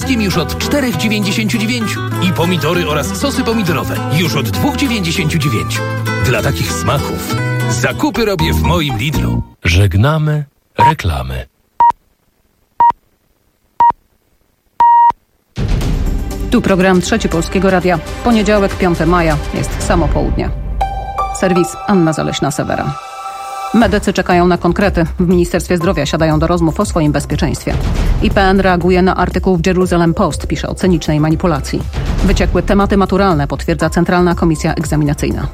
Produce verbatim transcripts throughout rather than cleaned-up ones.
wszystkim już od cztery dziewięćdziesiąt dziewięć i pomidory oraz sosy pomidorowe już od dwa dziewięćdziesiąt dziewięć. Dla takich smaków zakupy robię w moim Lidlu. Żegnamy reklamy. Tu program Trzeci Polskiego Radia. Poniedziałek, piątego maja. Jest samo południe. Serwis Anna Zaleśna-Sewera. Medycy czekają na konkrety. W Ministerstwie Zdrowia siadają do rozmów o swoim bezpieczeństwie. I P N reaguje na artykuł w Jerusalem Post. Pisze o cynicznej manipulacji. Wyciekły tematy maturalne, potwierdza Centralna Komisja Egzaminacyjna.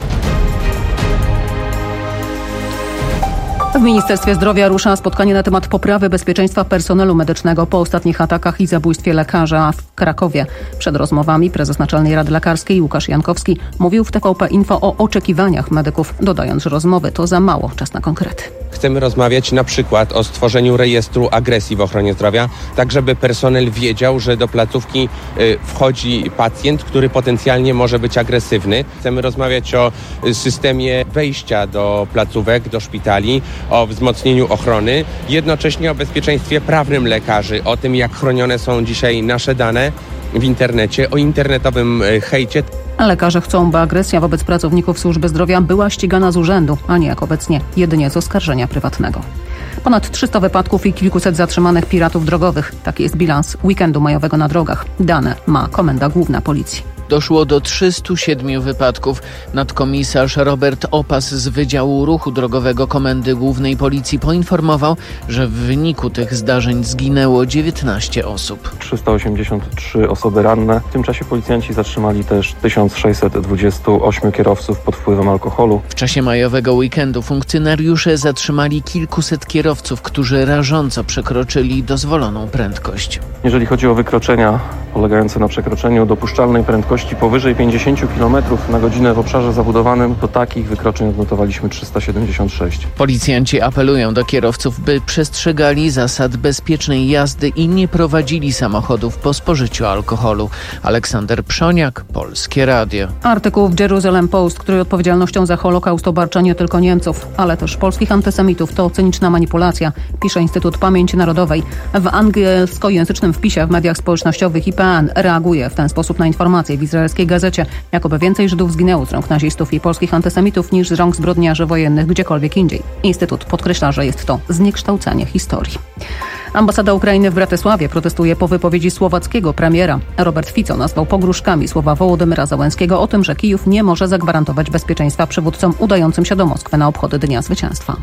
W Ministerstwie Zdrowia rusza spotkanie na temat poprawy bezpieczeństwa personelu medycznego po ostatnich atakach i zabójstwie lekarza w Krakowie. Przed rozmowami prezes Naczelnej Rady Lekarskiej Łukasz Jankowski mówił w T V P Info o oczekiwaniach medyków, dodając, że rozmowy to za mało, czas na konkrety. Chcemy rozmawiać na przykład o stworzeniu rejestru agresji w ochronie zdrowia, tak żeby personel wiedział, że do placówki y, wchodzi pacjent, który potencjalnie może być agresywny. Chcemy rozmawiać o systemie wejścia do placówek, do szpitali, o wzmocnieniu ochrony, jednocześnie o bezpieczeństwie prawnym lekarzy, o tym, jak chronione są dzisiaj nasze dane w internecie, o internetowym hejcie. Lekarze chcą, by agresja wobec pracowników służby zdrowia była ścigana z urzędu, a nie jak obecnie jedynie z oskarżenia prywatnego. Ponad trzysta wypadków i kilkuset zatrzymanych piratów drogowych. Taki jest bilans weekendu majowego na drogach. Dane ma Komenda Główna Policji. Doszło do trzystu siedmiu wypadków. Nadkomisarz Robert Opas z Wydziału Ruchu Drogowego Komendy Głównej Policji poinformował, że w wyniku tych zdarzeń zginęło dziewiętnaście osób. trzysta osiemdziesiąt trzy osoby ranne. W tym czasie policjanci zatrzymali też tysiąc sześćset dwadzieścia osiem kierowców pod wpływem alkoholu. W czasie majowego weekendu funkcjonariusze zatrzymali kilkuset kierowców, którzy rażąco przekroczyli dozwoloną prędkość. Jeżeli chodzi o wykroczenia polegające na przekroczeniu dopuszczalnej prędkości powyżej pięćdziesiąt kilometrów na godzinę w obszarze zabudowanym, to takich wykroczeń odnotowaliśmy trzysta siedemdziesiąt sześć. Policjanci apelują do kierowców, by przestrzegali zasad bezpiecznej jazdy i nie prowadzili samochodów po spożyciu alkoholu. Aleksander Przoniak, Polskie Radio. Artykuł w Jerusalem Post, której odpowiedzialnością za Holokaust obarcza nie tylko Niemców, ale też polskich antysemitów, to cyniczna manipulacja, pisze Instytut Pamięci Narodowej. W angielskojęzycznym wpisie w mediach społecznościowych I P N reaguje w ten sposób na informacje w izraelskiej gazecie, jakoby więcej Żydów zginęło z rąk nazistów i polskich antysemitów niż z rąk zbrodniarzy wojennych gdziekolwiek indziej. Instytut podkreśla, że jest to zniekształcenie historii. Ambasada Ukrainy w Bratysławie protestuje po wypowiedzi słowackiego premiera. Robert Fico nazwał pogróżkami słowa Wołodymyra Zełenskiego o tym, że Kijów nie może zagwarantować bezpieczeństwa przywódcom udającym się do Moskwy na obchody Dnia Zwycięstwa.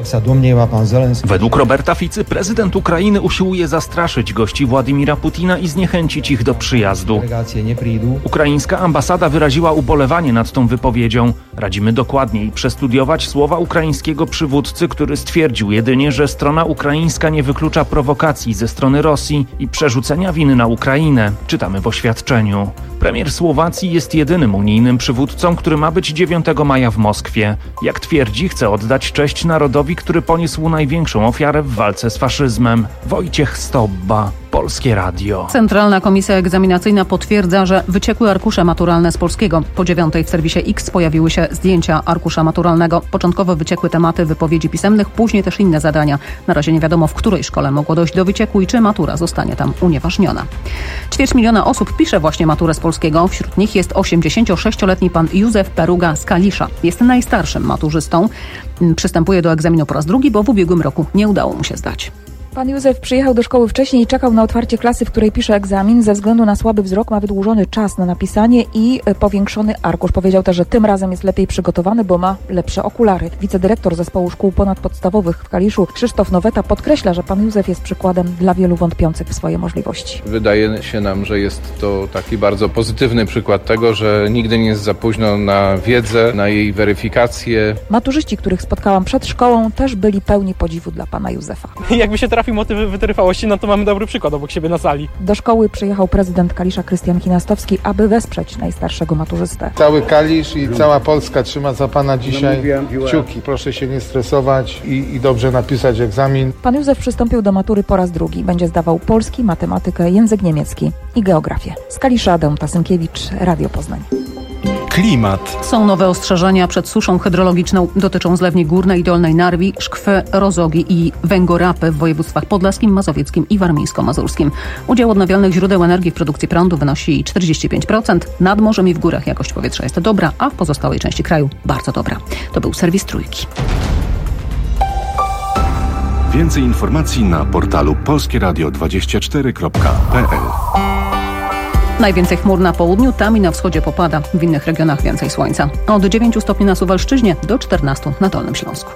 Według Roberta Ficy prezydent Ukrainy usiłuje zastraszyć gości Władimira Putina i zniechęcić ich do przyjazdu. Ukraińska ambasada wyraziła ubolewanie nad tą wypowiedzią. Radzimy dokładniej przestudiować słowa ukraińskiego przywódcy, który stwierdził jedynie, że strona ukraińska nie wyklucza prowokacji ze strony Rosji i przerzucenia winy na Ukrainę, czytamy w oświadczeniu. Premier Słowacji jest jedynym unijnym przywódcą, który ma być dziewiątego maja w Moskwie. Jak twierdzi, chce oddać cześć narodowi, który poniósł największą ofiarę w walce z faszyzmem. Wojciech Stobba, Polskie Radio. Centralna Komisja Egzaminacyjna potwierdza, że wyciekły arkusze maturalne z polskiego. Po dziewiątej w serwisie X pojawiły się zdjęcia arkusza maturalnego. Początkowo wyciekły tematy wypowiedzi pisemnych, później też inne zadania. Na razie nie wiadomo, w której szkole mogło dojść do wycieku i czy matura zostanie tam unieważniona. Ćwierć miliona osób pisze właśnie maturę z polskiego. Wśród nich jest osiemdziesięciosześcioletni pan Józef Peruga z Kalisza. Jest najstarszym maturzystą. Przystępuje do egzaminu po raz drugi, bo w ubiegłym roku nie udało mu się zdać. Pan Józef przyjechał do szkoły wcześniej i czekał na otwarcie klasy, w której pisze egzamin. Ze względu na słaby wzrok ma wydłużony czas na napisanie i powiększony arkusz. Powiedział też, że tym razem jest lepiej przygotowany, bo ma lepsze okulary. Wicedyrektor Zespołu Szkół Ponadpodstawowych w Kaliszu, Krzysztof Noweta, podkreśla, że pan Józef jest przykładem dla wielu wątpiących w swoje możliwości. Wydaje się nam, że jest to taki bardzo pozytywny przykład tego, że nigdy nie jest za późno na wiedzę, na jej weryfikację. Maturzyści, których spotkałam przed szkołą, też byli pełni podziwu dla pana Józefa. Jakby się trafił motyw wytrwałości, no to mamy dobry przykład obok siebie na sali. Do szkoły przyjechał prezydent Kalisza Krystian Kinastowski, aby wesprzeć najstarszego maturzystę. Cały Kalisz i cała Polska trzyma za pana dzisiaj kciuki. Proszę się nie stresować i, i dobrze napisać egzamin. Pan Józef przystąpił do matury po raz drugi. Będzie zdawał polski, matematykę, język niemiecki i geografię. Z Kalisza Adam Tasynkiewicz, Radio Poznań. Klimat. Są nowe ostrzeżenia przed suszą hydrologiczną. Dotyczą Zlewni Górnej i Dolnej Narwi, Szkwy, Rozogi i Węgorapy w województwach podlaskim, mazowieckim i warmińsko-mazurskim. Udział odnawialnych źródeł energii w produkcji prądu wynosi czterdzieści pięć procent. Nad morzem i w górach jakość powietrza jest dobra, a w pozostałej części kraju bardzo dobra. To był serwis Trójki. Więcej informacji na portalu polskie radio dwadzieścia cztery kropka p l. Najwięcej chmur na południu, tam i na wschodzie popada. W innych regionach więcej słońca. Od dziewięciu stopni na Suwalszczyźnie do czternastu na Dolnym Śląsku.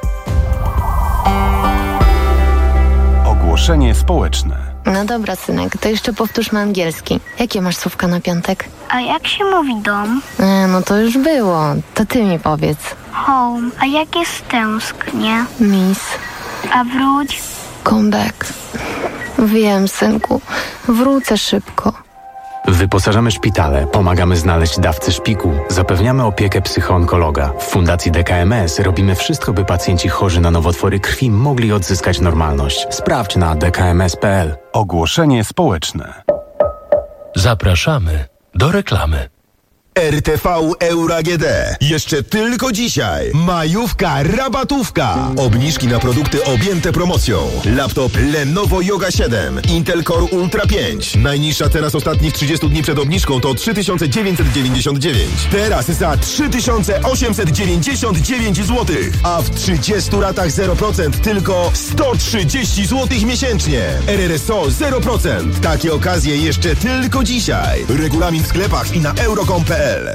Ogłoszenie społeczne. No dobra, synek, to jeszcze powtórzmy angielski. Jakie masz słówka na piątek? A jak się mówi dom? E, no to już było. To ty mi powiedz. Home. A jak jest tęsknie? Miss. A wróć? Come back. Wiem, synku. Wrócę szybko. Wyposażamy szpitale, pomagamy znaleźć dawcę szpiku, zapewniamy opiekę psychoonkologa. W Fundacji D K M S robimy wszystko, by pacjenci chorzy na nowotwory krwi mogli odzyskać normalność. Sprawdź na d k m s kropka p l. Ogłoszenie społeczne. Zapraszamy do reklamy. R T V Euro A G D. Jeszcze tylko dzisiaj. Majówka, rabatówka. Obniżki na produkty objęte promocją. Laptop Lenovo Yoga siedem, Intel Core Ultra pięć. Najniższa teraz ostatnich trzydziestu dni przed obniżką to trzy tysiące dziewięćset dziewięćdziesiąt dziewięć. Teraz za trzy tysiące osiemset dziewięćdziesiąt dziewięć złotych. A w trzydziestu ratach zero procent tylko sto trzydzieści złotych miesięcznie. R R S O zero procent. Takie okazje jeszcze tylko dzisiaj. Regulamin w sklepach i na euro kropka com kropka p l.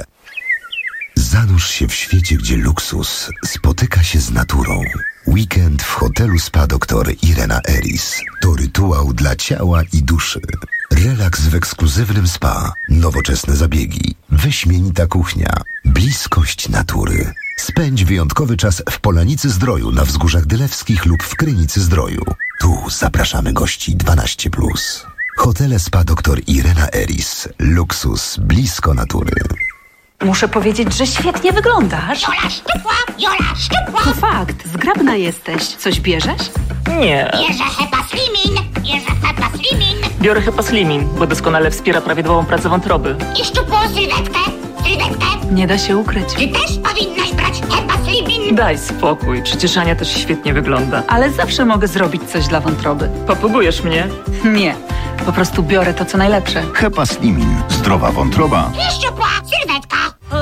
Zanurz się w świecie, gdzie luksus spotyka się z naturą. Weekend w hotelu Spa doktor Irena Eris to rytuał dla ciała i duszy. Relaks w ekskluzywnym spa, nowoczesne zabiegi, wyśmienita kuchnia, bliskość natury. Spędź wyjątkowy czas w Polanicy Zdroju na Wzgórzach Dylewskich lub w Krynicy Zdroju. Tu zapraszamy gości dwanaście plus. Hotele Spa doktor Irena Eris. Luksus blisko natury. Muszę powiedzieć, że świetnie wyglądasz. Jola szczupła, Jola szczupła. To fakt, zgrabna jesteś. Coś bierzesz? Nie. Bierze Hepa Slimin, bierze Hepa Slimin. Biorę Hepa Slimin, bo doskonale wspiera prawidłową pracę wątroby. I szczupłą sylwetkę, sylwetkę. Nie da się ukryć. Ty też powinnaś brać Hepa Slimin. Daj spokój, przecież Ania też świetnie wygląda. Ale zawsze mogę zrobić coś dla wątroby. Popugujesz mnie? Nie, po prostu biorę to, co najlepsze. Hepa Slimin. Zdrowa wątroba. I szczupła sylwetka.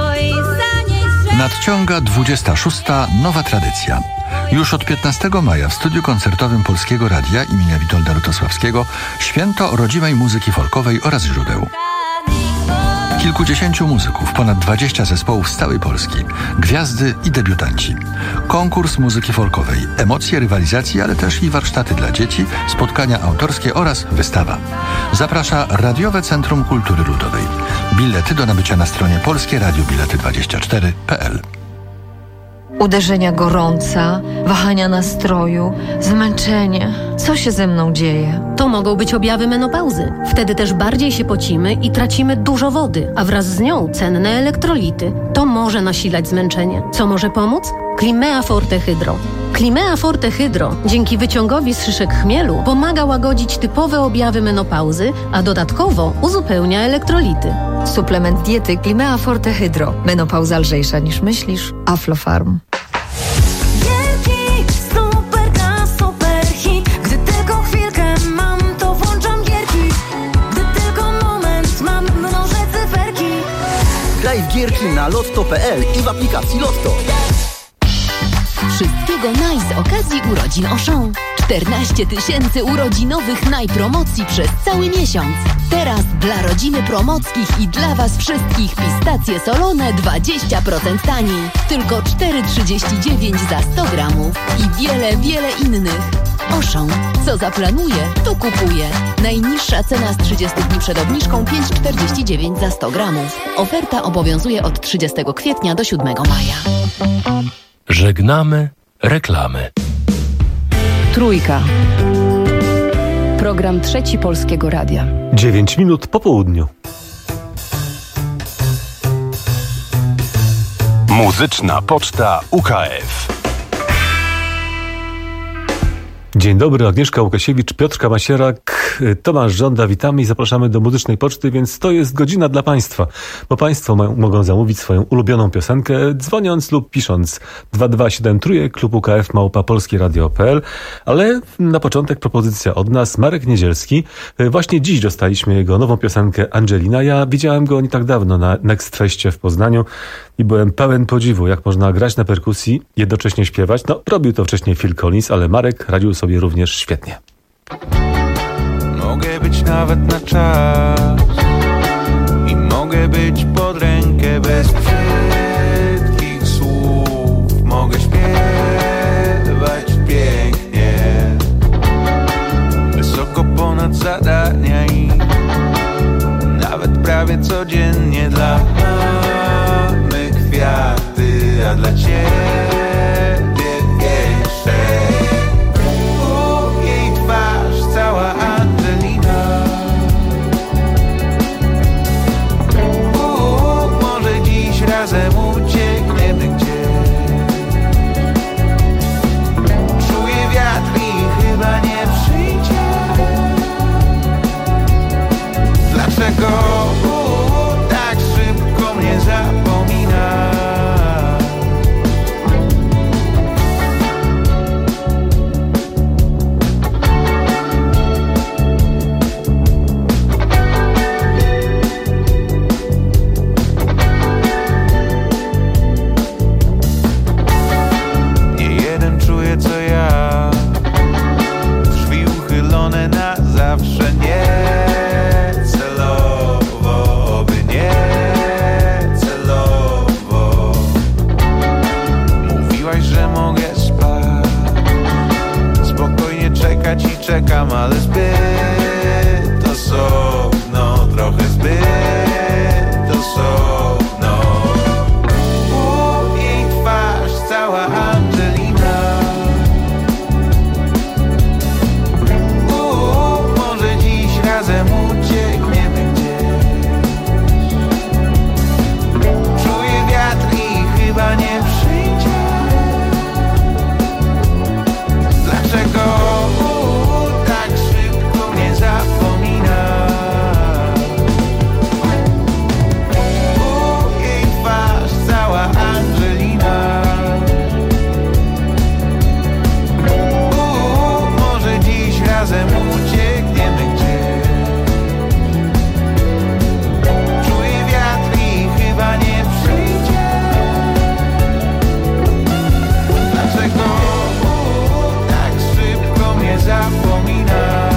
Nadciąga dwudziesta szósta nowa tradycja. Już od piętnastego maja w studiu koncertowym Polskiego Radia imienia Witolda Lutosławskiego święto rodzimej muzyki folkowej oraz źródeł. Kilkudziesięciu muzyków, ponad dwadzieścia zespołów z całej Polski, gwiazdy i debiutanci. Konkurs muzyki folkowej, emocje rywalizacji, ale też i warsztaty dla dzieci, spotkania autorskie oraz wystawa. Zaprasza Radiowe Centrum Kultury Ludowej. Bilety do nabycia na stronie polskie radio bilety dwadzieścia cztery kropka p l. Uderzenia gorąca, wahania nastroju, zmęczenie. Co się ze mną dzieje? To mogą być objawy menopauzy. Wtedy też bardziej się pocimy i tracimy dużo wody, a wraz z nią cenne elektrolity. To może nasilać zmęczenie. Co może pomóc? Climea Forte Hydro. Climea Forte Hydro dzięki wyciągowi z szyszek chmielu pomaga łagodzić typowe objawy menopauzy, a dodatkowo uzupełnia elektrolity. Suplement diety Climea Forte Hydro. Menopauza lżejsza niż myślisz. Aflofarm. Graj w gierki na lotto kropka p l i w aplikacji Lotto. Wszystkiego naj z okazji urodzin Auchan. czternaście tysięcy urodzinowych najpromocji przez cały miesiąc. Teraz dla rodziny Promockich i dla Was wszystkich pistacje solone dwadzieścia procent taniej. Tylko cztery trzydzieści dziewięć za sto gramów i wiele, wiele innych. Auchan. Co zaplanuje, to kupuje. Najniższa cena z trzydziestu dni przed obniżką pięć czterdzieści dziewięć za sto gramów. Oferta obowiązuje od trzydziestego kwietnia do siódmego maja. Żegnamy reklamy. Trójka. Program Trzeci Polskiego Radia. dziewięć minut po południu. Muzyczna Poczta U K F. Dzień dobry, Agnieszka Łukasiewicz, Piotr Kamasierak. Marek, Tomasz żąda, witamy i zapraszamy do muzycznej poczty, więc to jest godzina dla Państwa, bo Państwo ma, mogą zamówić swoją ulubioną piosenkę, dzwoniąc lub pisząc dwa dwa siedem trójek, klub U K F małpa polskie radio kropka p l, ale na początek propozycja od nas, Marek Niedzielski. Właśnie dziś dostaliśmy jego nową piosenkę Angelina. Ja widziałem go nie tak dawno na Next Feście w Poznaniu i byłem pełen podziwu, jak można grać na perkusji, jednocześnie śpiewać. No, robił to wcześniej Phil Collins, ale Marek radził sobie również świetnie. Mogę być nawet na czas i mogę być pod rękę bez brzydkich słów. Mogę śpiewać pięknie, wysoko ponad zadania i nawet prawie codziennie dla mamy kwiaty, a dla ciebie jeszcze u jej twarz cała Angelina. U, może dziś razem uciekniemy gdzieś. Czuję wiatr i chyba nie przyjdzie. Dlaczego u, tak szybko mnie zapomina? Nie jeden czuje co ja, drzwi uchylone na zawsze, nie celowo, by nie celowo. Mówiłaś, że mogę spać, spokojnie czekać i czekam, ale zbyt osobno, trochę zbyt osobno. U jej twarz cała Angelina. U, może dziś razem uciekniemy gdzieś. Czuję wiatr i chyba nie przyjdzie. Dlaczego u, tak szybko mnie zapomina? U, jej twarz cała Angelina. U, może dziś razem uciekniemy gdzieś. Czuję wiatr i chyba nie przyjdzie. Dlaczego u, tak szybko mnie zapomina?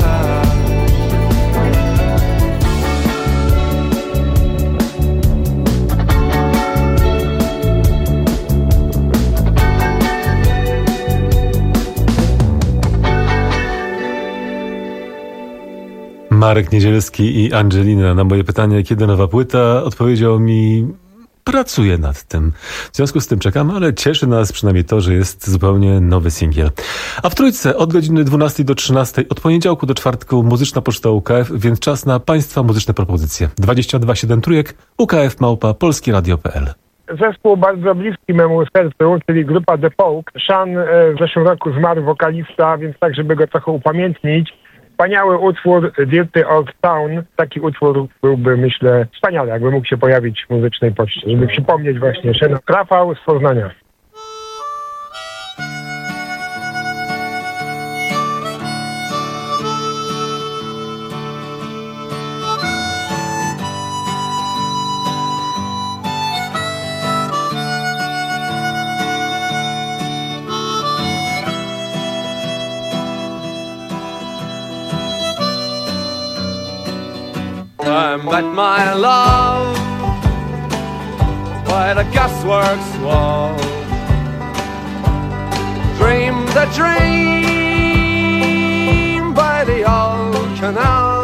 Marek Niedzielski i Angelina. Na moje pytanie, kiedy nowa płyta, odpowiedział mi: pracuję nad tym. W związku z tym czekam, ale cieszy nas przynajmniej to, że jest zupełnie nowy singiel. A w Trójce od godziny dwunastej do trzynastej, od poniedziałku do czwartku muzyczna poczta U K F, więc czas na Państwa muzyczne propozycje. dwadzieścia dwa siedem trójek, U K F małpa polskie radio kropka p l. Zespół bardzo bliski memu sercu, czyli grupa The Pogue. Sean e, w zeszłym roku zmarł, wokalista, więc tak, żeby go trochę upamiętnić. Wspaniały utwór Dirty Old Town. Taki utwór byłby, myślę, wspaniały, jakby mógł się pojawić w muzycznej poczcie, żeby przypomnieć właśnie Sean. Rafał z Poznania. I met my love by the gasworks wall. Dreamed a dream by the old canal.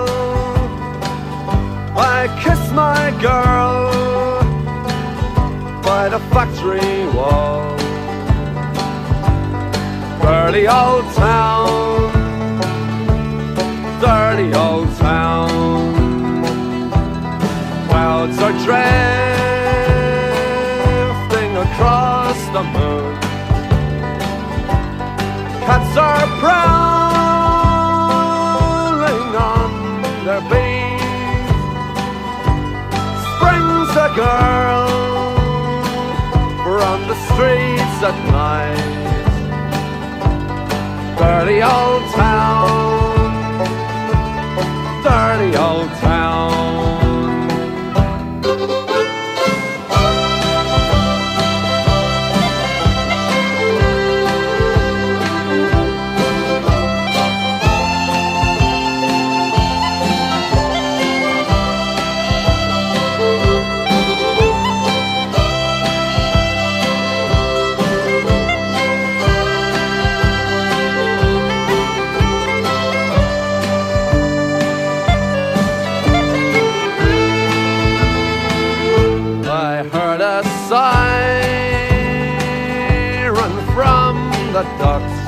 I kissed my girl by the factory wall. Dirty old town, dirty old town. Clouds are drifting across the moon. Cats are prowling girl from the streets at night. Dirty old town, dirty old town. The docks.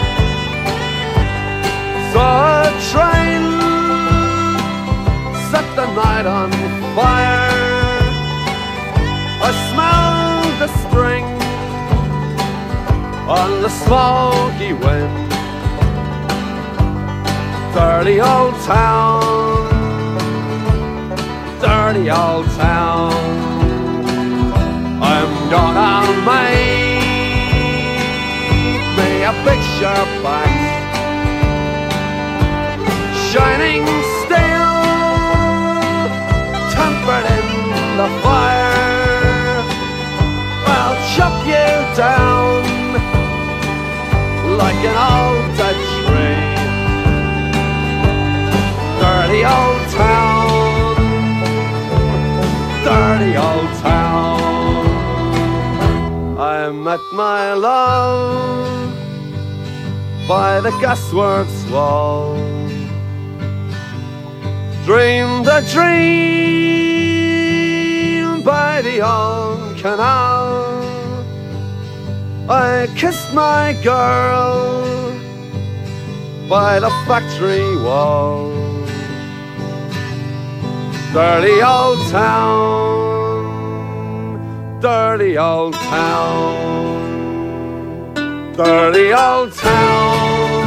Saw a train set the night on fire. I smelled the string on the smoky wind. Dirty old town, dirty old town. I'm gonna make a picture box, shining steel, tempered in the fire. I'll chop you down like an old dead tree. Dirty old town, dirty old town. I met my love by the gasworks wall, dreamed a dream by the old canal. I kissed my girl by the factory wall. Dirty old town, dirty old town. Dirty old town,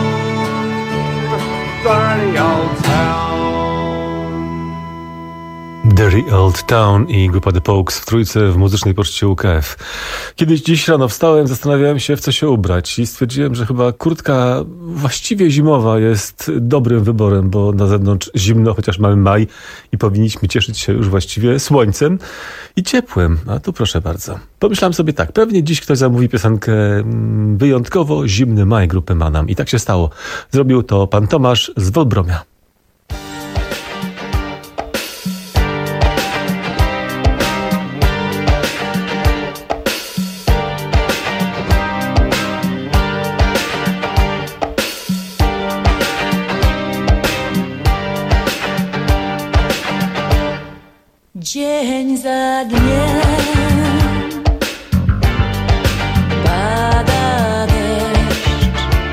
dirty old town. Dirty Old Town i grupa The Pokes w trójce w muzycznej poczcie U K F. Kiedyś dziś rano wstałem, zastanawiałem się, w co się ubrać i stwierdziłem, że chyba kurtka właściwie zimowa jest dobrym wyborem, bo na zewnątrz zimno, chociaż mamy maj i powinniśmy cieszyć się już właściwie słońcem i ciepłem. A tu proszę bardzo. Pomyślałem sobie tak, pewnie dziś ktoś zamówi piosenkę wyjątkowo zimny maj grupy Manam. I tak się stało. Zrobił to pan Tomasz z Wolbromia. Dzień za dniem pada deszcz,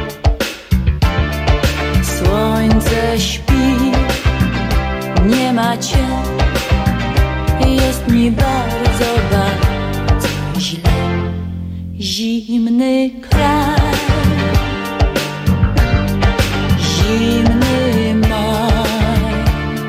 słońce śpi, nie ma cię, jest mi bardzo, bardzo źle. Zimny kraj, zimny maj,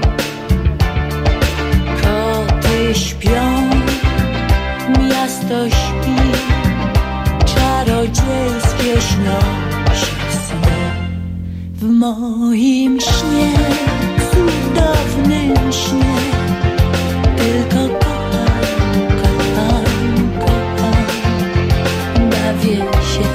koty śpią, miasto śpi, czarodziejskie śnią się sny. W moim śnie, cudownym śnie, tylko kocham, kocham, kocham, bawię się.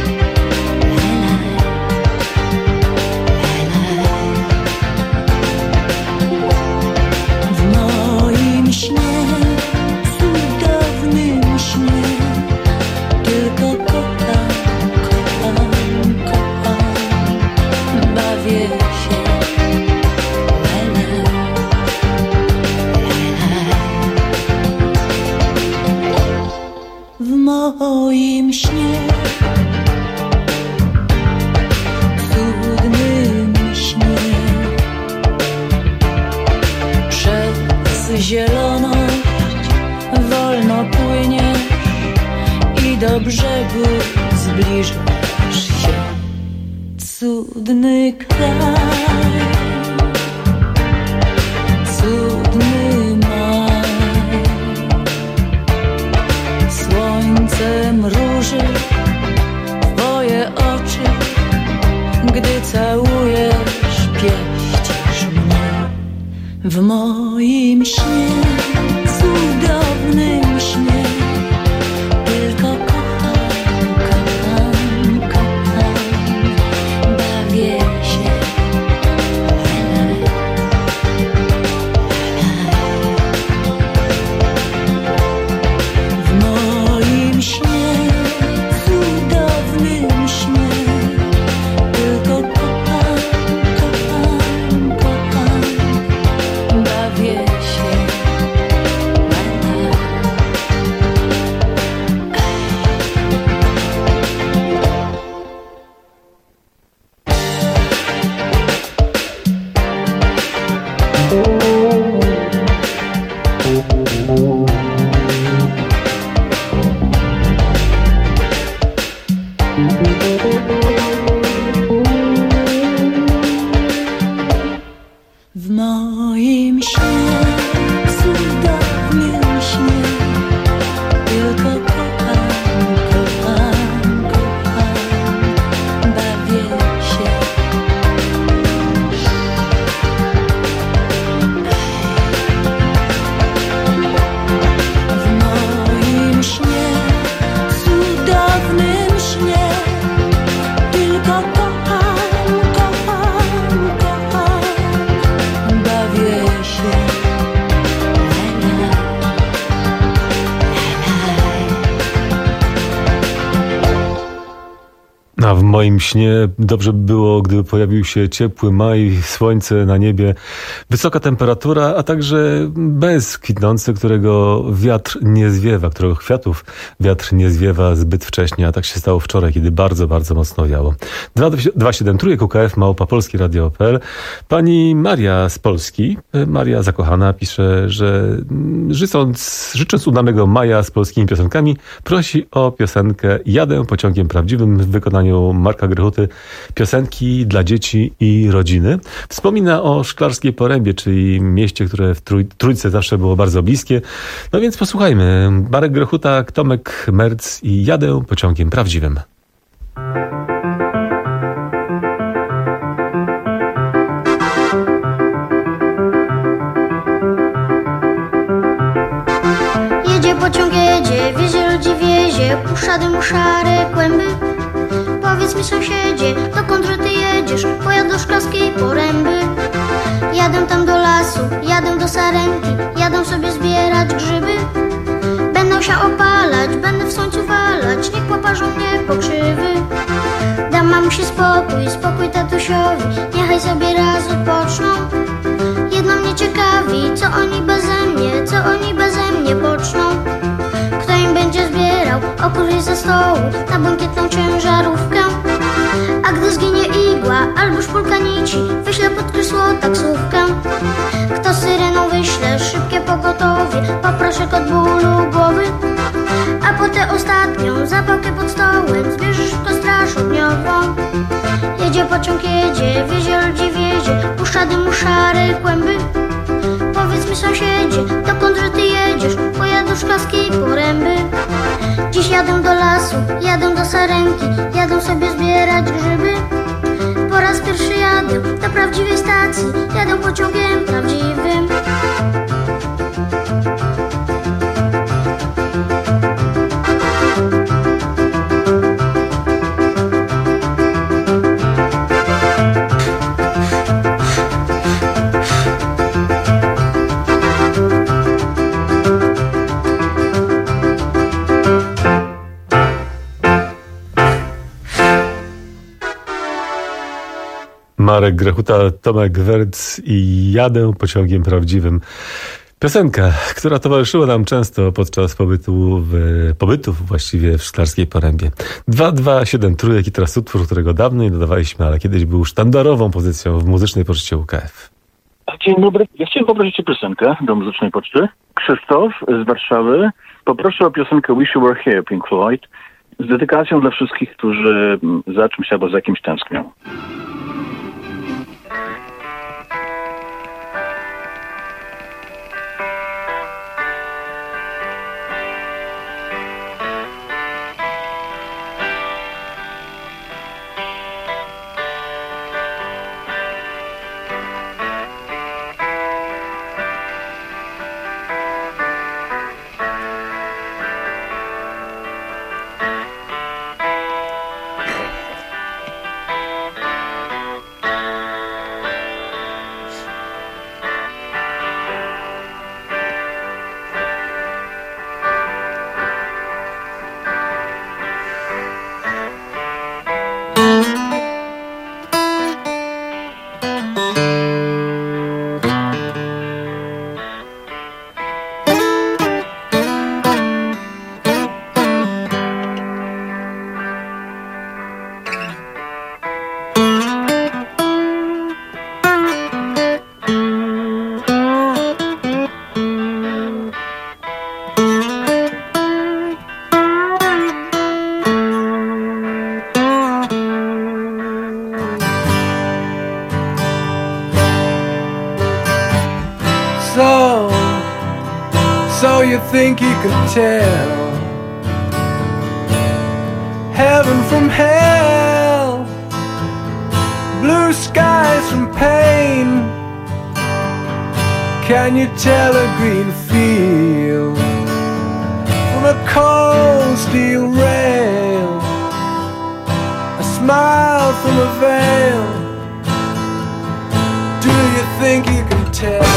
W moim śnie, cudownym śnie, tylko kocham, kocham, kocham, bawię się. W moim śnie, cudnym śnie, przez zieloność wolno płyniesz i do brzegu zbliżasz się. Cudny kraj, cudny maj, moim śnie, cudownym śnie, tylko kocham, kocham, kocham, bawię się. W moim śnie, cudownym śnie, tylko kocham, kocham, kocham, bawię się. W moim śnie, cudownym śnie, tylko kocham, kocham, kocham, bawię się. W moim śnie, cudownym śnie, tylko kocham, kocham, kocham, bawię się. A w moim śnie dobrze by było, gdyby pojawił się ciepły maj, słońce na niebie, wysoka temperatura, a także bez kwitnący, którego wiatr nie zwiewa, którego kwiatów wiatr nie zwiewa zbyt wcześnie, a tak się stało wczoraj, kiedy bardzo, bardzo mocno wiało. dwa siedem trzy Q K F małpa polski radio kropka p l. Pani Maria z Polski, Maria zakochana, pisze, że życząc, życząc udanego maja z polskimi piosenkami, prosi o piosenkę Jadę pociągiem prawdziwym w wykonaniu Marka Grechuty, piosenki dla dzieci i rodziny. Wspomina o Szklarskiej Porębie, czyli mieście, które w trój, Trójce zawsze było bardzo bliskie. No więc posłuchajmy. Marek Grechuta, Tomek Merc i Jadę pociągiem prawdziwym. Jedzie pociąg, jedzie, wiezie ludzi, wiezie, puszcza dymu szare kłęby. Powiedz mi, sąsiedzie, dokąd że ty jedziesz? Pojadę do Szklarskiej Poręby. Jadę tam do lasu, jadę do Sarenki, jadę sobie zbierać grzyby. Będę się opalać, będę w słońcu walać, niech poparzą mnie pokrzywy. Dam mamusi spokój, spokój tatusiowi, niechaj sobie raz odpoczną. Jedno mnie ciekawi, co oni beze mnie, co oni beze mnie poczną. Kto im będzie zbierał okruchy ze stołu na błękitną ciężarówkę? A gdy zginie igła albo szpulka nici, wyślę pod krzesło taksówkę. Kto syreną wyśle szybkie pogotowie, poproszę od bólu głowy. A potem ostatnią zapałkę pod stołem zbierze szybko straż ogniową. Jedzie pociąg, jedzie, wiezie ludzi, wiezie, puszcza dymu szare kłęby. Powiedz mi, sąsiedzie, dokąd że ty jedziesz? Pojadę do Szklarskiej Poręby. Dziś jadę do lasu, jadę do Sarenki, jadę sobie zbierać grzyby. Po raz pierwszy jadę do prawdziwej stacji, jadę pociągiem prawdziwym. Marek Grechuta, Tomek Werc i Jadę pociągiem prawdziwym. Piosenka, która towarzyszyła nam często podczas pobytu w, pobytów właściwie w Szklarskiej Porębie. dwa dwa siedem trzy, jaki teraz utwór, którego dawno nie dodawaliśmy, ale kiedyś był sztandarową pozycją w muzycznej poczcie U K F. Dzień dobry. Ja chciałem poprosić o piosenkę do muzycznej poczty. Krzysztof z Warszawy. Poproszę o piosenkę Wish You Were Here, Pink Floyd, z dedykacją dla wszystkich, którzy za czymś albo za kimś tęsknią. So you think you can tell heaven from hell, blue skies from pain? Can you tell a green field from a cold steel rail, a smile from a veil? Do you think you can tell?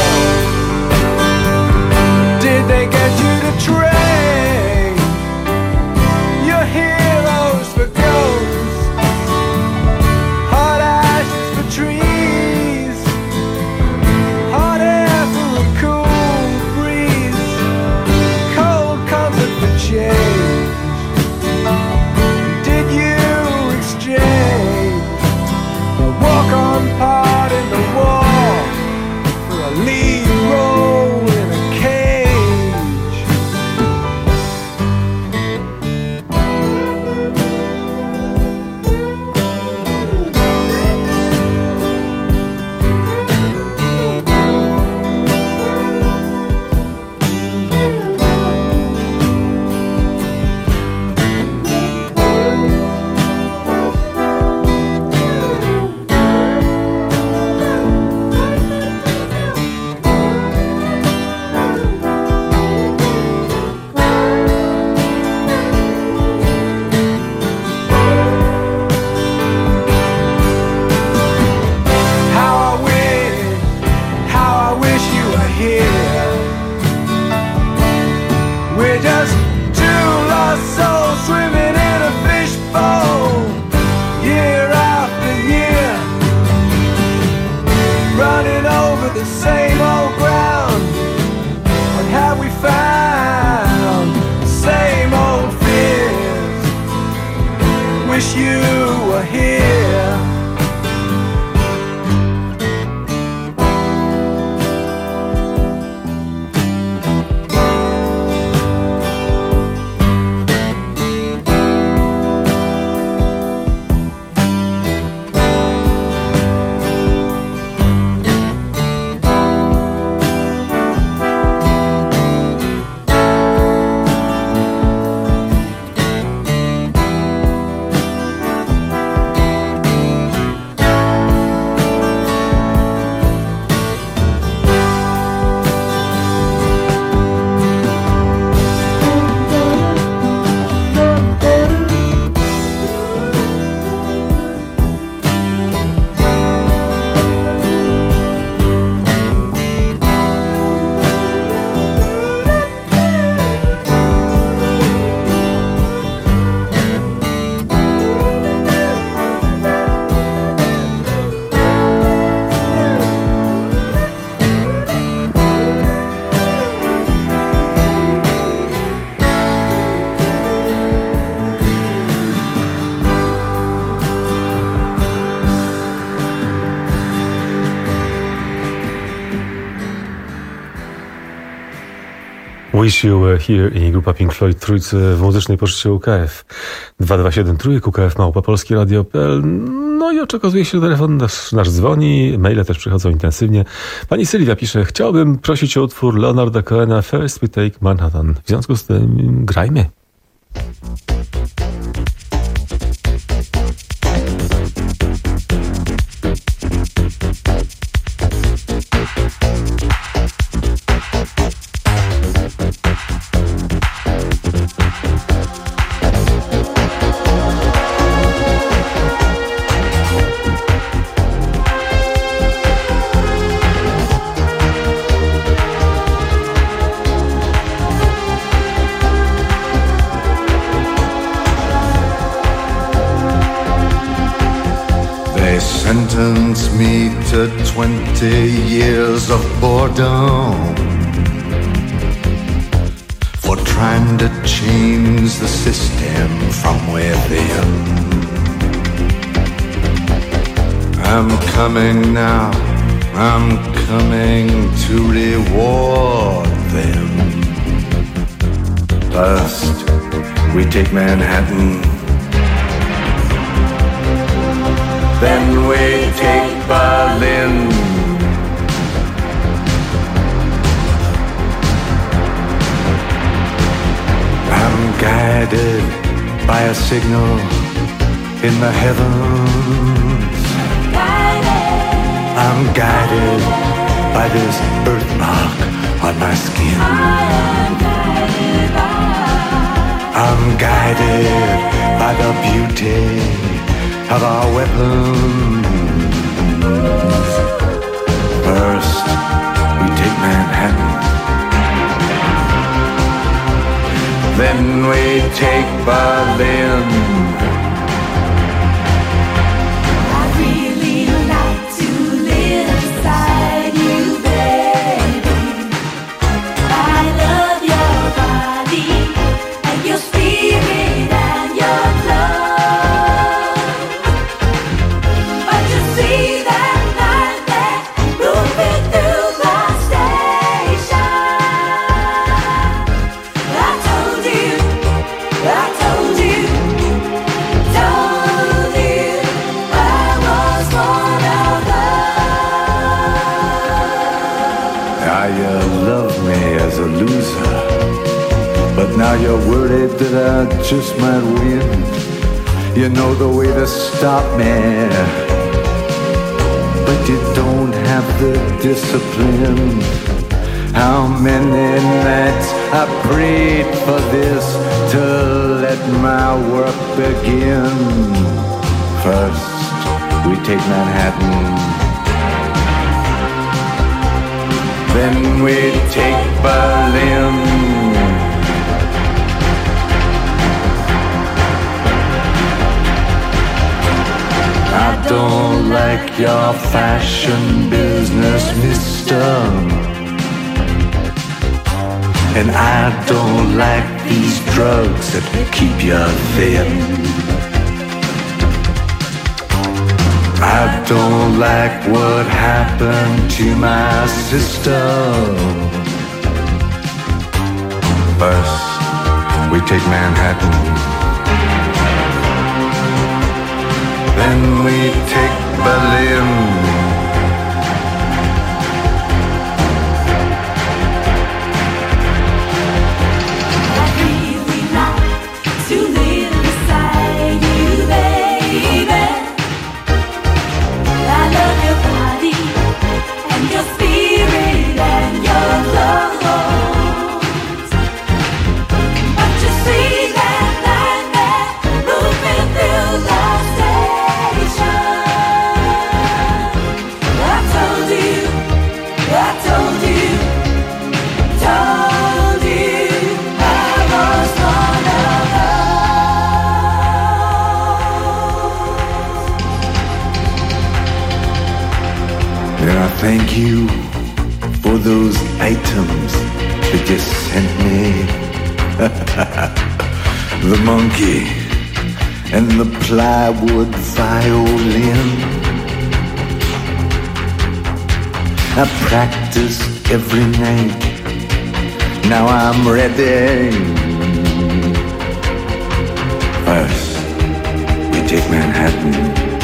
Did they get you to trade your heroes for ghosts, hot ashes for trees, hot air for a cool breeze, cold comfort for change? Did you exchange a walk-on part in the war for a lead role in a cage? Wish You Were Here i grupa Pink Floyd trójcy w muzycznej poczcie U K F. dwa dwa siedem trójek U K F małpa polskie radio kropka p l. No i okazuje się, że telefon nasz, nasz dzwoni, maile też przychodzą intensywnie. Pani Sylwia pisze: chciałbym prosić o utwór Leonarda Cohena First We Take Manhattan. W związku z tym grajmy. Sentence me to twenty years of boredom for trying to change the system from within. I'm coming now, I'm coming to reward them. First, we take Manhattan. Then we take Berlin. guided by a signal in the heavens. I'm guided by this birthmark on my skin. I'm guided by the beauty of our weapons. First, we take Manhattan. Then we take Berlin. I'd really like to live inside you, baby. I love your body and your spirit and your love. But you see that night there moving through the station. I told you, I told you, told you I was one of them. Now you love me as a loser, but now you're worried that I just might win. You know the way to stop me, but you don't have the discipline. How many nights I prayed for this to let my work begin. First, we take Manhattan. Then we take Berlin. I don't like your fashion business, mister. And I don't like these drugs that keep you thin. I don't like what happened to my sister. First, we take Manhattan. Then we take Berlin. I'd really like to live beside you, baby. I love your body and your spirit and your clothes. But you see that night there moving through the station. I told you, I told you, told you I was one of those. And I thank you for those items that you sent me. The monkey and the plywood violin. I practiced every night. Now I'm ready. First, we take Manhattan.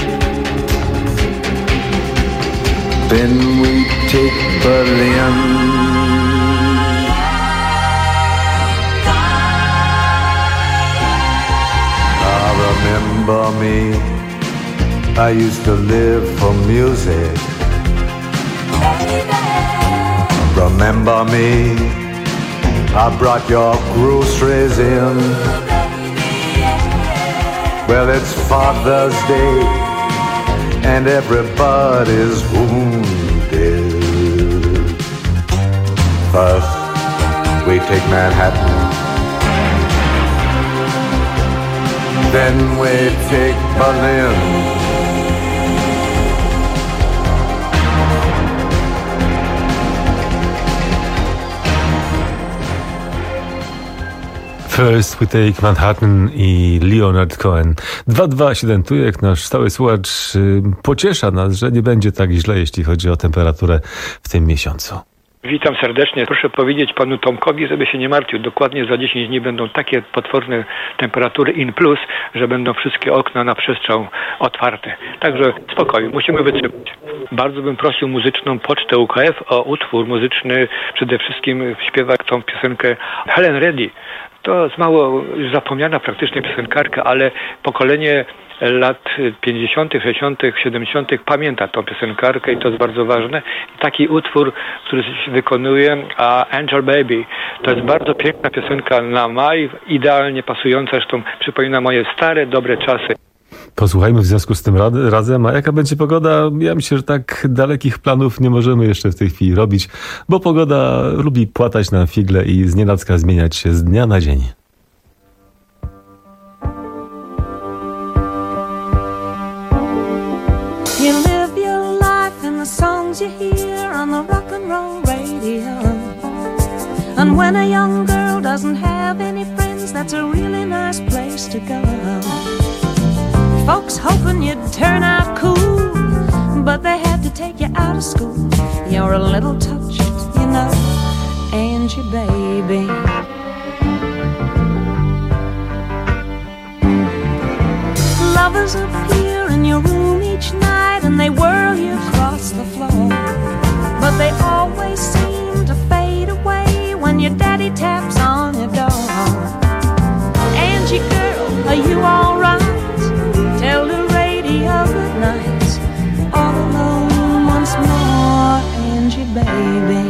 Then we take Berlin. Ah, remember me? I used to live for music. Remember me? I brought your groceries in. Well, it's Father's Day, and everybody's wounded. First, we take Manhattan. Then we take Berlin. First We Take Manhattan i Leonard Cohen. dwa dwa siedem Tujek, nasz stały słuchacz, yy, pociesza nas, że nie będzie tak źle, jeśli chodzi o temperaturę w tym miesiącu. Witam serdecznie. Proszę powiedzieć panu Tomkowi, żeby się nie martwił. Dokładnie za dziesięć dni będą takie potworne temperatury in plus, że będą wszystkie okna na przestrzał otwarte. Także spokojnie, musimy wytrzymać. Bardzo bym prosił muzyczną pocztę U K F o utwór muzyczny. Przede wszystkim śpiewa tą piosenkę Helen Reddy. To jest mało już zapomniana praktycznie piosenkarka, ale pokolenie lat pięćdziesiątych, sześćdziesiątych, siedemdziesiątych pamięta tą piosenkarkę i to jest bardzo ważne. Taki utwór, który się wykonuje, a Angel Baby, to jest bardzo piękna piosenka na maj, idealnie pasująca, zresztą przypomina moje stare, dobre czasy. Posłuchajmy w związku z tym razem, a jaka będzie pogoda? Ja myślę, że tak dalekich planów nie możemy jeszcze w tej chwili robić, bo pogoda lubi płatać na figle i znienacka zmieniać się z dnia na dzień. You live your life in the songs you hear on the rock and roll radio. And when a young girl doesn't have any friends, that's a really nice place to go. Folks hoping you'd turn out cool, but they had to take you out of school. You're a little touched, you know, Angie baby. Lovers appear in your room each night and they whirl you across the floor, but they always seem to fade away when your daddy taps on your door. Angie girl, are you alright? Tell the radio good night. All alone once more, Angie baby.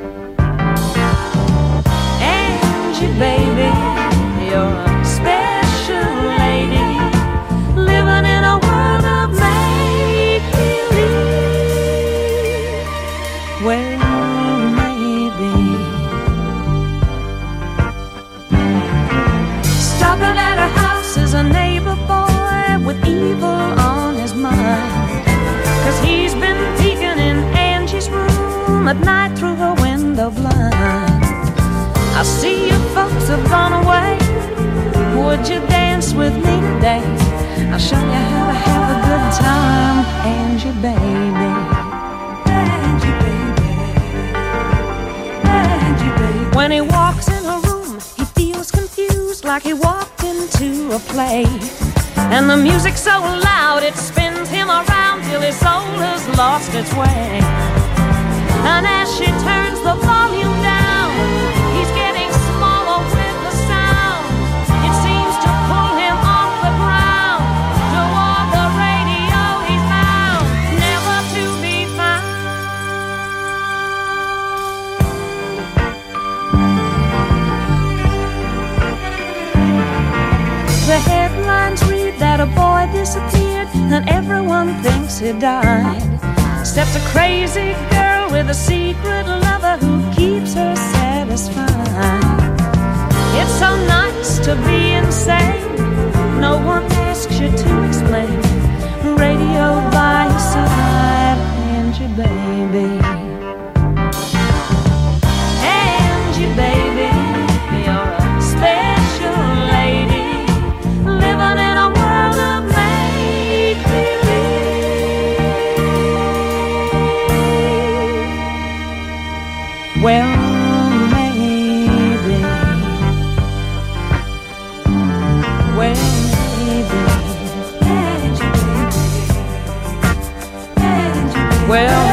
Angie baby, you're a special lady, living in a world of make-believe. Well, maybe. Stopping at her house is a neighbor boy with evil on his mind, 'cause he's been peeking in Angie's room at night through her window blind. I see you folks have gone away. Would you dance with me today? I'll show you how to have a good time, Angie baby. Angie baby. Angie baby. When he walks in her room, he feels confused, like he walked into a play. And the music's so loud it spins him around till his soul has lost its way. And as she turns the volume down, he's getting smaller with the sound. It seems to pull him off the ground. Toward the radio he's bound, never to be found. The headlines read that a boy disappeared and everyone thinks he died, except a crazy girl with a secret lover who keeps her satisfied. It's so nice to be insane, no one asks you to explain. Radio by your side, Angie baby. Angie baby, you're a special lady, living in a world of make-believe. Well, maybe. Well, maybe. Well,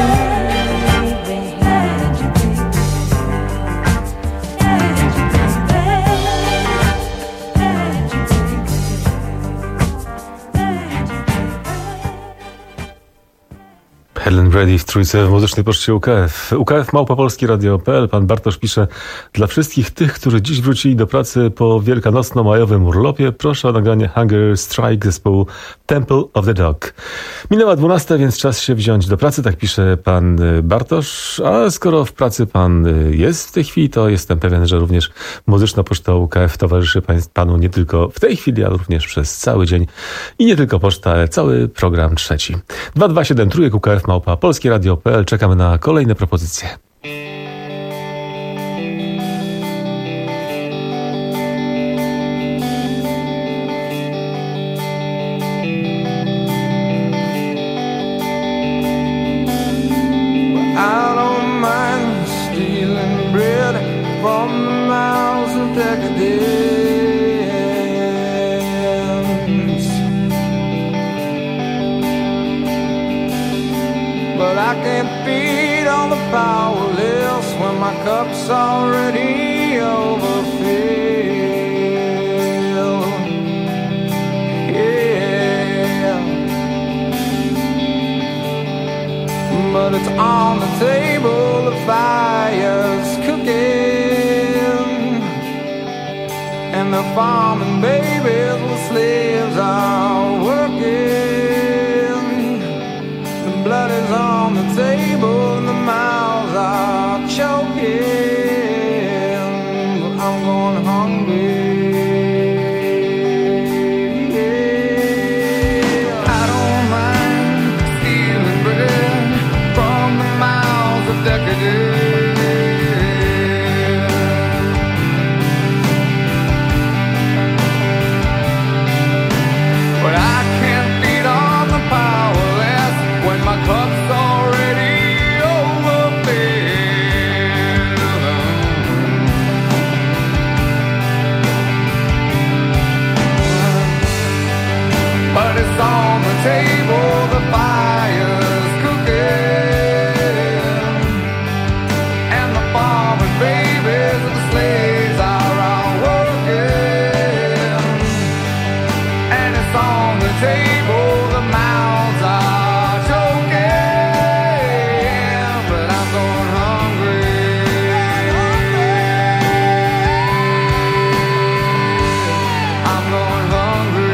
Helen Brady w trójce w muzycznej poczcie U K F. U K F małpa polskie radio kropka p l. Pan Bartosz pisze: dla wszystkich tych, którzy dziś wrócili do pracy po wielkanocno-majowym urlopie, proszę o nagranie Hunger Strike zespołu Temple of the Dog. Minęła dwunasta, więc czas się wziąć do pracy, tak pisze pan Bartosz. A skoro w pracy pan jest w tej chwili, to jestem pewien, że również muzyczna poczta U K F towarzyszy panu nie tylko w tej chwili, ale również przez cały dzień. I nie tylko poczta, ale cały program trzeci. dwa dwa siedem trójek U K F małpa polskie radio kropka p l. Czekamy na kolejne propozycje. I don't mind stealing bread from the mouths of decadence, but I can't feed all the powerless when my cup's already overfilled. farm and babies with slaves are working. The blood is on the table and the mouths are choking. But I'm going hungry. I don't mind stealing bread from the mouths of decadence. On the table, the fire's cooking, and the farm and babies and the slaves are all working. And it's on the table, the mouths are choking, but I'm going hungry. I'm going hungry.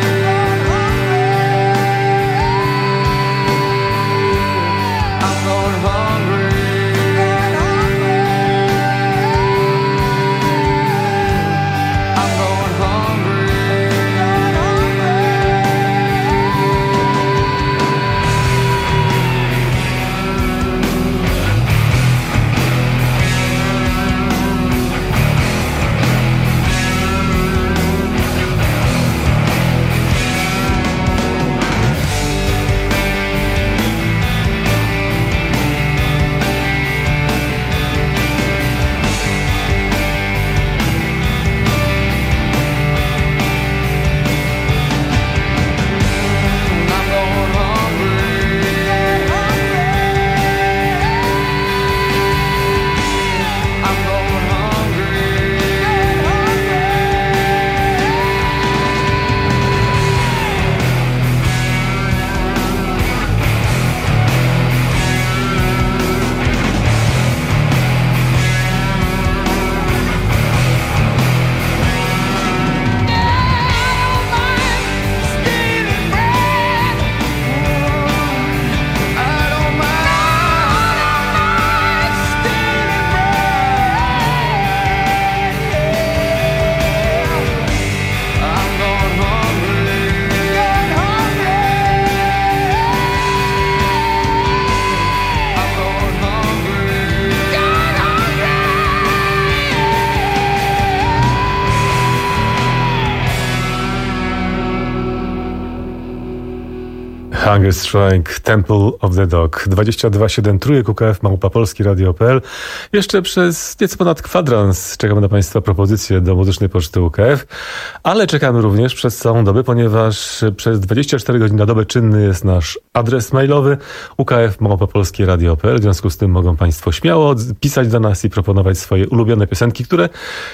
Hunger Strike, Temple of the Dog. dwadzieścia dwa siedem trójek U K F małpa polski radio kropka p l. Jeszcze przez nieco ponad kwadrans czekamy na Państwa propozycje do muzycznej poczty U K F, ale czekamy również przez całą dobę, ponieważ przez dwadzieścia cztery godziny na dobę czynny jest nasz adres mailowy U K F małpa polski radio kropka p l. W związku z tym mogą Państwo śmiało pisać do nas i proponować swoje ulubione piosenki, które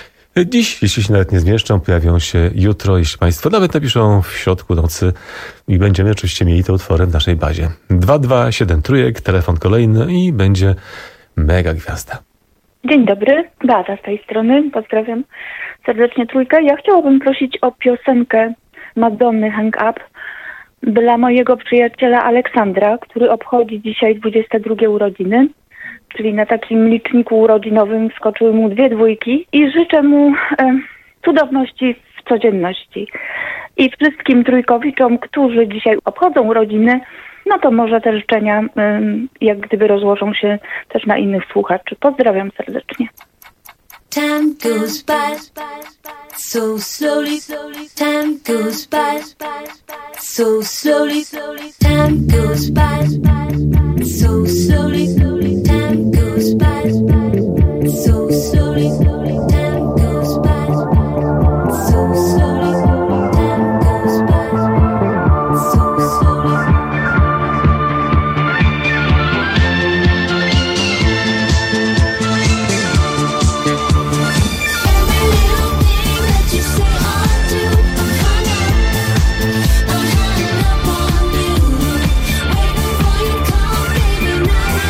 dziś, jeśli się nawet nie zmieszczą, pojawią się jutro, jeśli Państwo nawet napiszą w środku nocy i będziemy oczywiście mieli te utwory w naszej bazie. dwa dwa siedem trójek, telefon kolejny i będzie mega gwiazda. Dzień dobry, Beata z tej strony, pozdrawiam serdecznie trójkę. Ja chciałabym prosić o piosenkę Madonny Hang Up dla mojego przyjaciela Aleksandra, który obchodzi dzisiaj dwudzieste drugie urodziny. Czyli na takim liczniku urodzinowym wskoczyły mu dwie dwójki i życzę mu e, cudowności w codzienności. I wszystkim trójkowiczom, którzy dzisiaj obchodzą urodziny, no to może te życzenia e, jak gdyby rozłożą się też na innych słuchaczy. Pozdrawiam serdecznie. Time goes by so slowly, time goes by so slowly, time goes by so slowly, time goes by so slowly, time goes by so slowly, time goes by so slowly. Now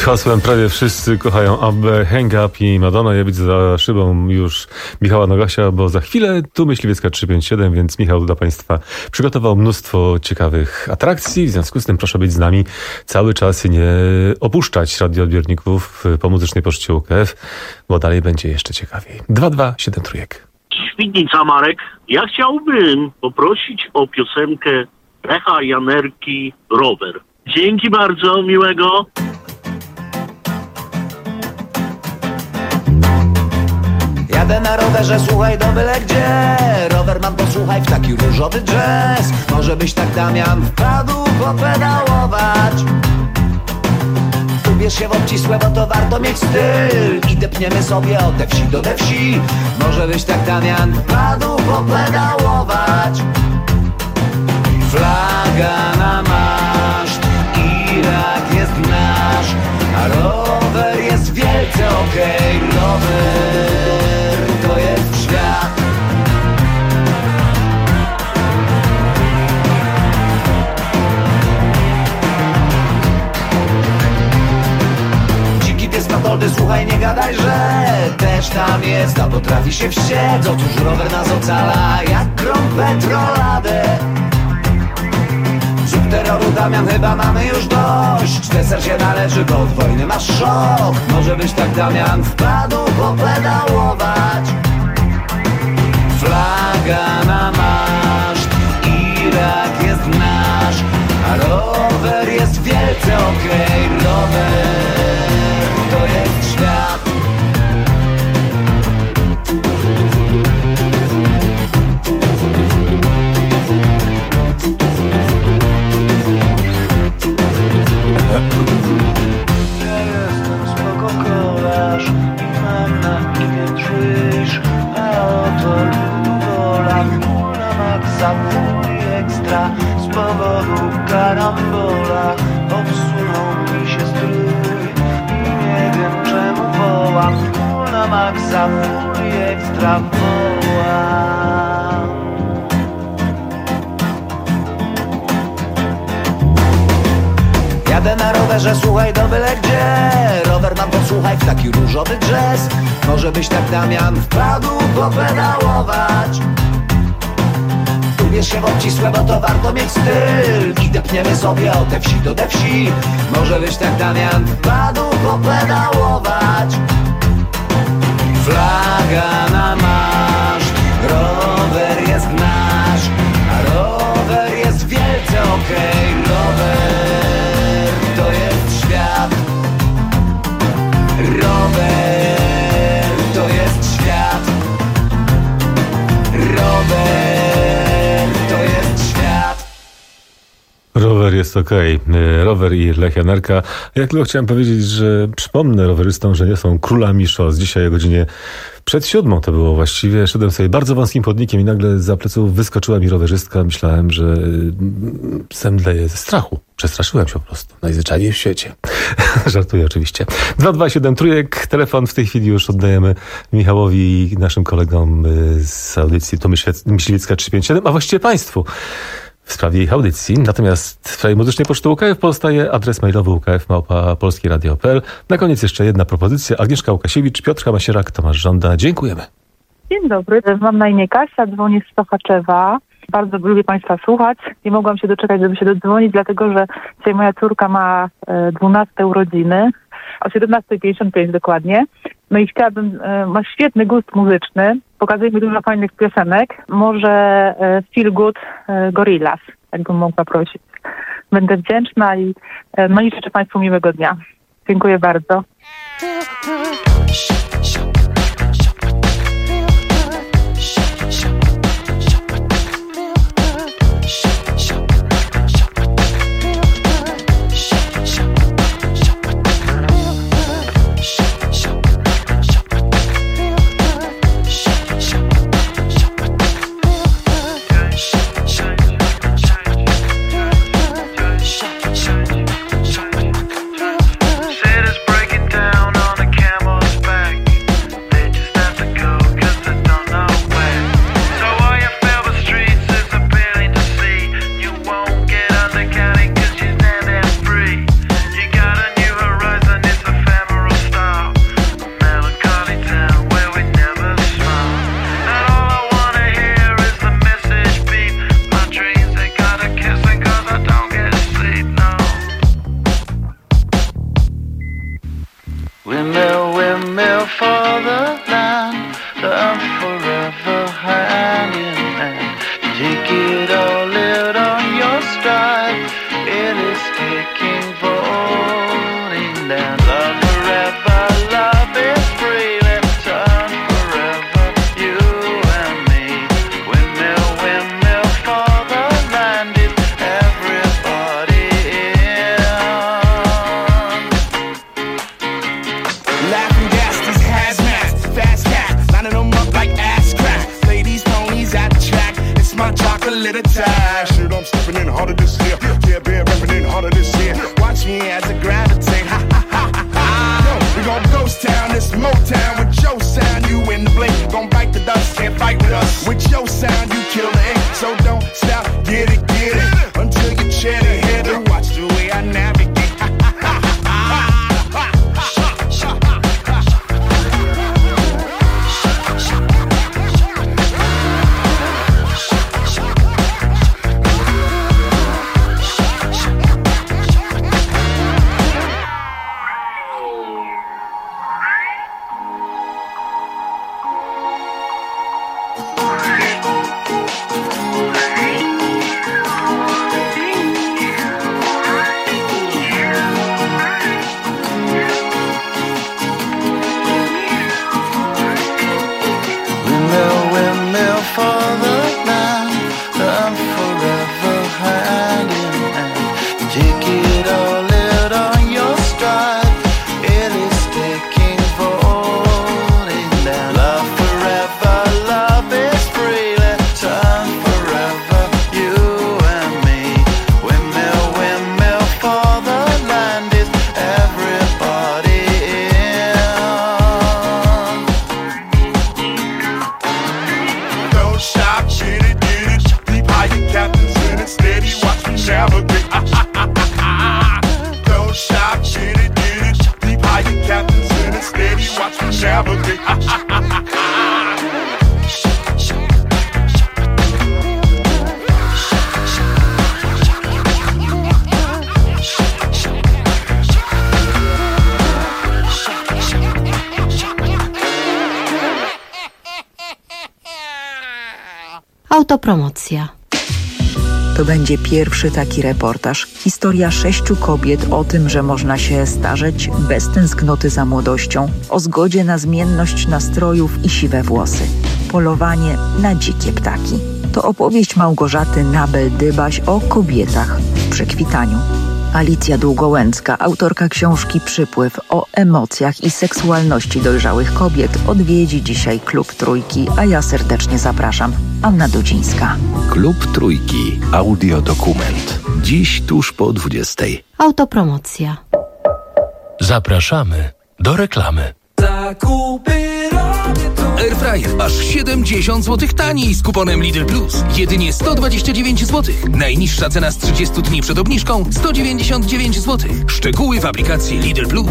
hasłem prawie wszyscy kochają Abbę, Hang Up i Madonna. Ja widzę za szybą już Michała Nogasia, bo za chwilę tu Myśliwiecka trzysta pięćdziesiąt siedem, więc Michał dla Państwa przygotował mnóstwo ciekawych atrakcji. W związku z tym proszę być z nami cały czas i nie opuszczać radioodbiorników po muzycznej poczcie U K F, bo dalej będzie jeszcze ciekawiej. dwa dwa siedem trójek. Świdnica, Marek. Ja chciałbym poprosić o piosenkę Lecha Janerki Rower. Dzięki bardzo, miłego. Jadę na rowerze, słuchaj, do byle gdzie. Rower mam, posłuchaj, w taki różowy jazz. Może byś tak, Damian, wpadł popedałować. Ubierz się w obcisłe, bo to warto mieć styl. I depniemy sobie od te wsi do te wsi. Może byś tak, Damian, wpadł popedałować. Flaga na maszt, Irak jest nasz, a rower jest wielce okej. Okay. Rower to jest świat. Dziki pies Matoldy, słuchaj, nie gadaj, że też tam jest, a potrafi się wściec. Otóż rower nas ocala jak grom petroladę. Terroru, Damian, chyba mamy już dość. Deser się należy, bo od wojny masz szok. Może byś tak, Damian, wpadł popedałować. Flaga na maszt, Irak jest nasz, a rower jest wielce okej. Okay. Rower to jest świat. Ja jestem spoko kolarz i mam na imię Trish, a oto Lugola, full na maksa, full i ekstra. Z powodu karambola obsunął mi się strój i nie wiem czemu wołam. Full na maksa, full i ekstra wołam. Jadę na rowerze, słuchaj, do byle gdzie. Rower mam, posłuchaj, w taki różowy jazz. Może byś tak, Damian, wpadł popedałować. Ubierz się w obcisłe, bo to warto mieć styl. I depniemy sobie od te wsi do te wsi. Może byś tak, Damian, wpadł popedałować. Flaga na maszt, rower jest nasz, a rower jest wielce okej. Okay. Rower to jest świat. Rower to jest świat. Rower to jest świat. Rower jest okej. Okay. Rower i Lech Janerka. Ja tylko chciałem powiedzieć, że przypomnę rowerystom, że nie są królami szos. Dzisiaj o godzinie przed siódmą to było właściwie. Szedłem sobie bardzo wąskim chodnikiem i nagle za pleców wyskoczyła mi rowerzystka. Myślałem, że zemdleję ze strachu. Przestraszyłem się po prostu. Najzwyczajniej w świecie. Żartuję oczywiście. dwa dwa siedem trójek. Telefon w tej chwili już oddajemy Michałowi i naszym kolegom z audycji to Myśliwiecka trzysta pięćdziesiąt siedem, a właściwie Państwu w sprawie ich audycji. Natomiast w sprawie muzycznej poczty U K F pozostaje adres mailowy u k f małpa polskie radio kropka p l. Na koniec jeszcze jedna propozycja. Agnieszka Łukasiewicz, Piotr Hamasierak, Tomasz Żąda. Dziękujemy. Dzień dobry, mam na imię Kasia, dzwonię z Sochaczewa. Bardzo lubię Państwa słuchać. Nie mogłam się doczekać, żeby się dodzwonić, dlatego że dzisiaj moja córka ma dwunaste urodziny, o siedemnasta pięćdziesiąt pięć dokładnie. No i chciałabym, ma świetny gust muzyczny, pokazuje mi dużo fajnych piosenek. Może Feel Good Gorillaz, jakbym mogła prosić. Będę wdzięczna i no i życzę Państwu miłego dnia. Dziękuję bardzo. Said it's breaking down on the camel. Take it all out on your stride. It is taking falling down. Love forever, love is free. Let's turn forever, you and me. Windmill, windmill for the land is everybody in. Laughing gas, these hazmats, fast cats, lining them up like ass crack. Play these ponies at the track. It's my chocolate attack. Shit, I'm stepping in harder this year. Yeah, bear repping in harder this year. Watch me as I gravitate. Ha ha ha ha ha. Yo, we gon' ghost town, this Motown with your sound. You in the blink, gon' bite the dust, can't fight with us. With your sound, you kill the ink. So don't stop, get it, get it, until you chat it, hit it. Watch the way I navigate. Ha ha ha ha ha. Windmill, windmill for the land, I'm forever hand in hand. Take it all out on your stride. It is taking falling down. Love forever, love is free. Let's turn forever, you and me. Windmill, windmill for the land is everybody in. Don't stop, get it, get it. Deep high, captains in it, steady. Watch me navigate. Ah, ah, ah, ah, ah. Don't stop, get it, get it. Deep high, captains in it, steady. Watch me navigate. Ah, ah, ah, ah, ah. Autopromocja. To będzie pierwszy taki reportaż. Historia sześciu kobiet o tym, że można się starzeć bez tęsknoty za młodością, o zgodzie na zmienność nastrojów i siwe włosy. Polowanie na dzikie ptaki. To opowieść Małgorzaty Nabel-Dybaś o kobietach w przekwitaniu. Alicja Długołęcka, autorka książki Przypływ o emocjach i seksualności dojrzałych kobiet, odwiedzi dzisiaj Klub Trójki, a ja serdecznie zapraszam. Anna Dudzińska. Klub Trójki. Audiodokument. Dziś tuż po dwudziestej. Autopromocja. Zapraszamy do reklamy. Zakupy robię tu. Airfryer aż siedemdziesiąt złotych taniej z kuponem Lidl Plus. Jedynie sto dwadzieścia dziewięć złotych. Najniższa cena z trzydziestu dni przed obniżką sto dziewięćdziesiąt dziewięć złotych. Szczegóły w aplikacji Lidl Plus.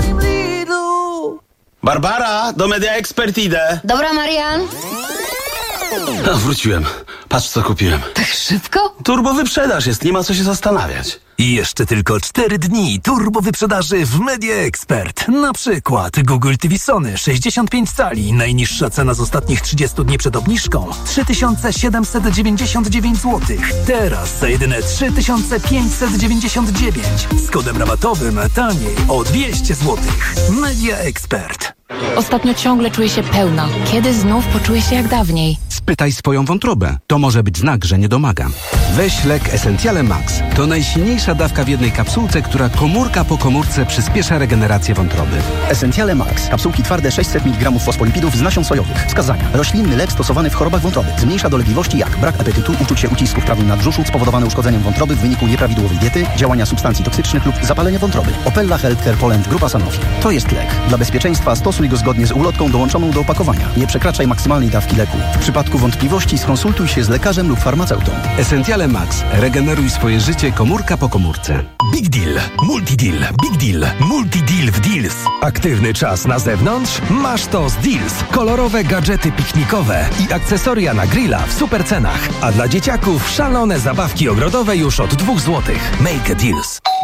Barbara, do Media Expert idę. Dobra, Marian. A, wróciłem. Patrz, co kupiłem. Tak szybko? Turbo wyprzedaż jest, nie ma co się zastanawiać. I jeszcze tylko cztery dni turbo wyprzedaży w Media Expert. Na przykład Google T V Sony sześćdziesiąt pięć cali. Najniższa cena z ostatnich trzydziestu dni przed obniżką trzy tysiące siedemset dziewięćdziesiąt dziewięć złotych. Teraz za jedyne trzy tysiące pięćset dziewięćdziesiąt dziewięć. Z kodem rabatowym taniej o dwieście złotych. Media Expert. Ostatnio ciągle czuję się pełna. Kiedy znów poczuję się jak dawniej? Spytaj swoją wątrobę. To może być znak, że nie domagam. Weź lek Essentiale Max. To najsilniejsza dawka w jednej kapsułce, która komórka po komórce przyspiesza regenerację wątroby. Essentiale Max. Kapsułki twarde sześćset miligramów fosfolipidów z nasion sojowych. Wskazania. Roślinny lek stosowany w chorobach wątroby. Zmniejsza dolegliwości jak brak apetytu, uczucie ucisku w prawym nadbrzuszu spowodowane uszkodzeniem wątroby w wyniku nieprawidłowej diety, działania substancji toksycznych lub zapalenie wątroby. Opella Healthcare Poland Grupa Sanofi. To jest lek. Dla bezpieczeństwa stosuj go zgodnie z ulotką dołączoną do opakowania. Nie przekraczaj maksymalnej dawki leku. W przypadku wątpliwości skonsultuj się z lekarzem lub farmaceutą. Essentiale Max. Regeneruj swoje życie komórka po komórce. Big Deal, Multi Deal, Big Deal, Multi Deal w Deals. Aktywny czas na zewnątrz? Masz to z Deals. Kolorowe gadżety piknikowe i akcesoria na grilla w supercenach. A dla dzieciaków szalone zabawki ogrodowe już od dwóch złotych. Make a Deals.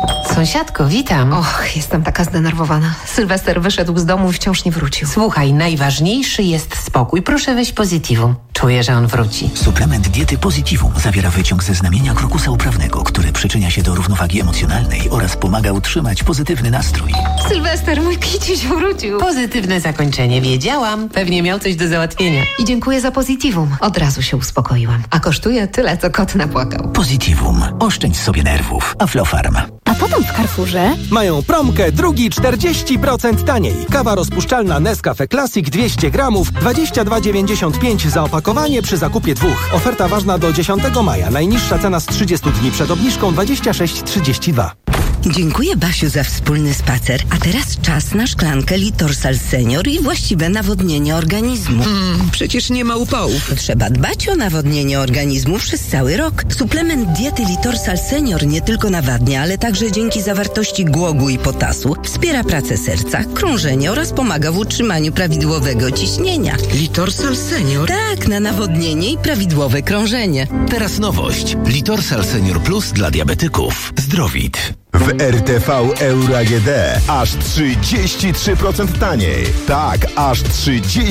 Sąsiadko, witam. Och, jestem taka zdenerwowana. Sylwester wyszedł z domu i wciąż nie wrócił. Słuchaj, najważniejszy jest spokój. Proszę weź Positivum. Czuję, że on wróci. Suplement diety Positivum zawiera wyciąg ze znamienia krokusa uprawnego, który przyczynia się do równowagi emocjonalnej oraz pomaga utrzymać pozytywny nastrój. Sylwester, mój kiciuś wrócił. Pozytywne zakończenie. Wiedziałam. Pewnie miał coś do załatwienia. I dziękuję za Positivum. Od razu się uspokoiłam. A kosztuje tyle, co kot napłakał. Positivum. Oszczędź sobie nerwów. Aflofarm. A potem w Carrefourze mają promkę drugi czterdzieści procent taniej. Kawa rozpuszczalna Nescafe Classic dwieście gramów, dwadzieścia dwa dziewięćdziesiąt pięć za opakowanie przy zakupie dwóch. Oferta ważna do dziesiątego maja. Najniższa cena z trzydziestu dni przed obniżką dwadzieścia sześć trzydzieści dwa. Dziękuję Basiu za wspólny spacer, a teraz czas na szklankę Litorsal Senior i właściwe nawodnienie organizmu. Mm, przecież nie ma upałów. Trzeba dbać o nawodnienie organizmu przez cały rok. Suplement diety Litorsal Senior nie tylko nawadnia, ale także dzięki zawartości głogu i potasu wspiera pracę serca, krążenie oraz pomaga w utrzymaniu prawidłowego ciśnienia. Litorsal Senior? Tak, na nawodnienie i prawidłowe krążenie. Teraz nowość. Litorsal Senior Plus dla diabetyków. Zdrowit. W R T V Euro A G D aż trzydzieści trzy procent taniej. Tak, aż trzydzieści